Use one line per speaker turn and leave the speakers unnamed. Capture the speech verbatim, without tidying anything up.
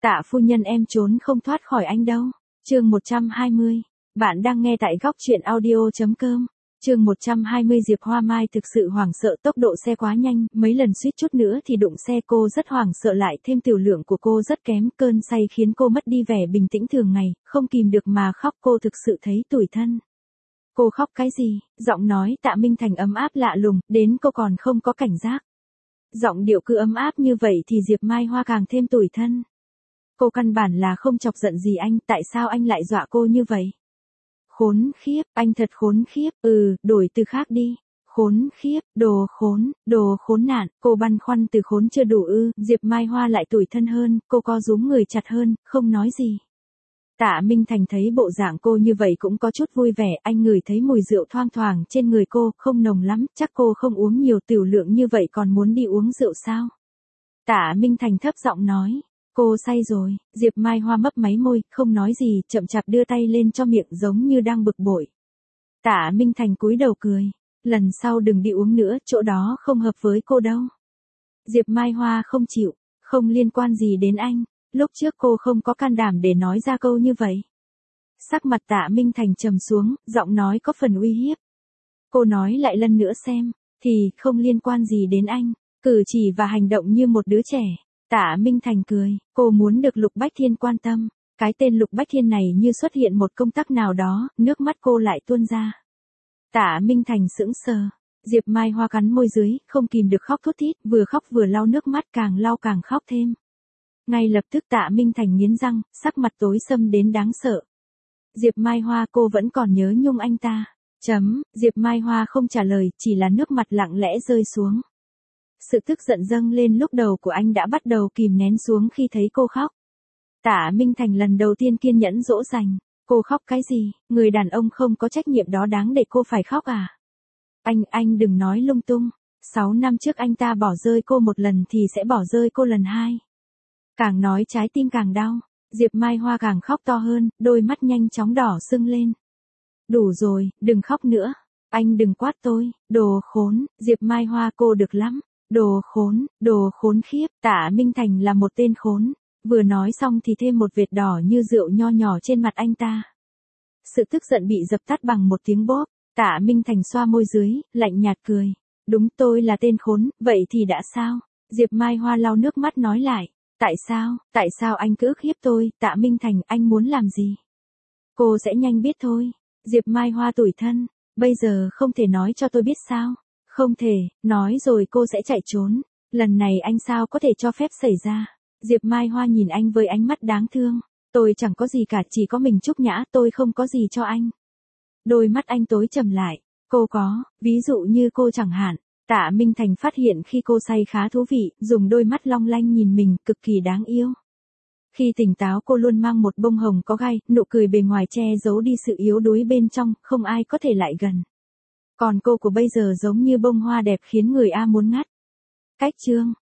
Tạ phu nhân em trốn không thoát khỏi anh đâu. Chương một trăm hai mươi. Bạn đang nghe tại góc truyện audio chấm com. Chương một trăm hai mươi. Diệp Hoa Mai thực sự hoảng sợ, tốc độ xe quá nhanh, mấy lần suýt chút nữa thì đụng xe. Cô rất hoảng sợ, lại thêm tiểu lượng của cô rất kém, cơn say khiến cô mất đi vẻ bình tĩnh thường ngày, không kìm được mà khóc. Cô thực sự thấy tủi thân. Cô khóc cái gì? Giọng nói Tạ Minh Thành ấm áp lạ lùng, đến cô còn không có cảnh giác. Giọng điệu cứ ấm áp như vậy thì Diệp Mai Hoa càng thêm tủi thân. Cô căn bản là không chọc giận gì anh, tại sao anh lại dọa cô như vậy? Khốn khiếp, anh thật khốn khiếp, ừ, đổi từ khác đi. Khốn khiếp, đồ khốn, đồ khốn nạn. Cô băn khoăn từ khốn chưa đủ ư? Diệp Mai Hoa lại tủi thân hơn, cô co rúm người chặt hơn, không nói gì. Tạ Minh Thành thấy bộ dạng cô như vậy cũng có chút vui vẻ, anh ngửi thấy mùi rượu thoang thoảng trên người cô, không nồng lắm, chắc cô không uống nhiều tiểu lượng như vậy còn muốn đi uống rượu sao? Tạ Minh Thành thấp giọng nói, cô say rồi. Diệp Mai Hoa mấp máy môi, không nói gì, chậm chạp đưa tay lên cho miệng giống như đang bực bội. Tạ Minh Thành cúi đầu cười, lần sau đừng đi uống nữa, chỗ đó không hợp với cô đâu. Diệp Mai Hoa không chịu, không liên quan gì đến anh. Lúc trước cô không có can đảm để nói ra câu như vậy. Sắc mặt Tạ Minh Thành trầm xuống, giọng nói có phần uy hiếp. Cô nói lại lần nữa xem, thì không liên quan gì đến anh, cử chỉ và hành động như một đứa trẻ. Tạ Minh Thành cười, cô muốn được Lục Bách Thiên quan tâm. Cái tên Lục Bách Thiên này như xuất hiện một công tắc nào đó, nước mắt cô lại tuôn ra. Tạ Minh Thành sững sờ. Diệp Mai Hoa cắn môi dưới, không kìm được khóc thút thít, vừa khóc vừa lau nước mắt, càng lau càng khóc thêm. Ngay lập tức Tạ Minh Thành nghiến răng, sắc mặt tối sầm đến đáng sợ. Diệp Mai Hoa, cô vẫn còn nhớ nhung anh ta. Chấm, Diệp Mai Hoa không trả lời, chỉ là nước mặt lặng lẽ rơi xuống. Sự tức giận dâng lên lúc đầu của anh đã bắt đầu kìm nén xuống khi thấy cô khóc. Tạ Minh Thành lần đầu tiên kiên nhẫn dỗ dành. Cô khóc cái gì? Người đàn ông không có trách nhiệm đó đáng để cô phải khóc à? Anh, anh đừng nói lung tung. Sáu năm trước anh ta bỏ rơi cô một lần thì sẽ bỏ rơi cô lần hai. Càng nói trái tim càng đau, Diệp Mai Hoa càng khóc to hơn, đôi mắt nhanh chóng đỏ sưng lên. Đủ rồi, đừng khóc nữa. Anh đừng quát tôi, đồ khốn. Diệp Mai Hoa, cô được lắm. Đồ khốn, đồ khốn khiếp. Tạ Minh Thành là một tên khốn. Vừa nói xong thì thêm một vệt đỏ như rượu nho nhỏ trên mặt anh ta. Sự tức giận bị dập tắt bằng một tiếng bóp. Tạ Minh Thành xoa môi dưới, lạnh nhạt cười. Đúng, tôi là tên khốn, vậy thì đã sao? Diệp Mai Hoa lau nước mắt nói lại. Tại sao, tại sao anh cứ ức hiếp tôi? Tạ Minh Thành, anh muốn làm gì? Cô sẽ nhanh biết thôi. Diệp Mai Hoa tủi thân. Bây giờ không thể nói cho tôi biết sao? Không thể, nói rồi cô sẽ chạy trốn. Lần này anh sao có thể cho phép xảy ra? Diệp Mai Hoa nhìn anh với ánh mắt đáng thương. Tôi chẳng có gì cả, chỉ có mình Trúc Nhã, tôi không có gì cho anh. Đôi mắt anh tối trầm lại. Cô có, ví dụ như cô chẳng hạn. Tạ Minh Thành phát hiện khi cô say khá thú vị, dùng đôi mắt long lanh nhìn mình, cực kỳ đáng yêu. Khi tỉnh táo cô luôn mang một bông hồng có gai, nụ cười bề ngoài che giấu đi sự yếu đuối bên trong, không ai có thể lại gần. Còn cô của bây giờ giống như bông hoa đẹp khiến người A muốn ngắt. Cách chương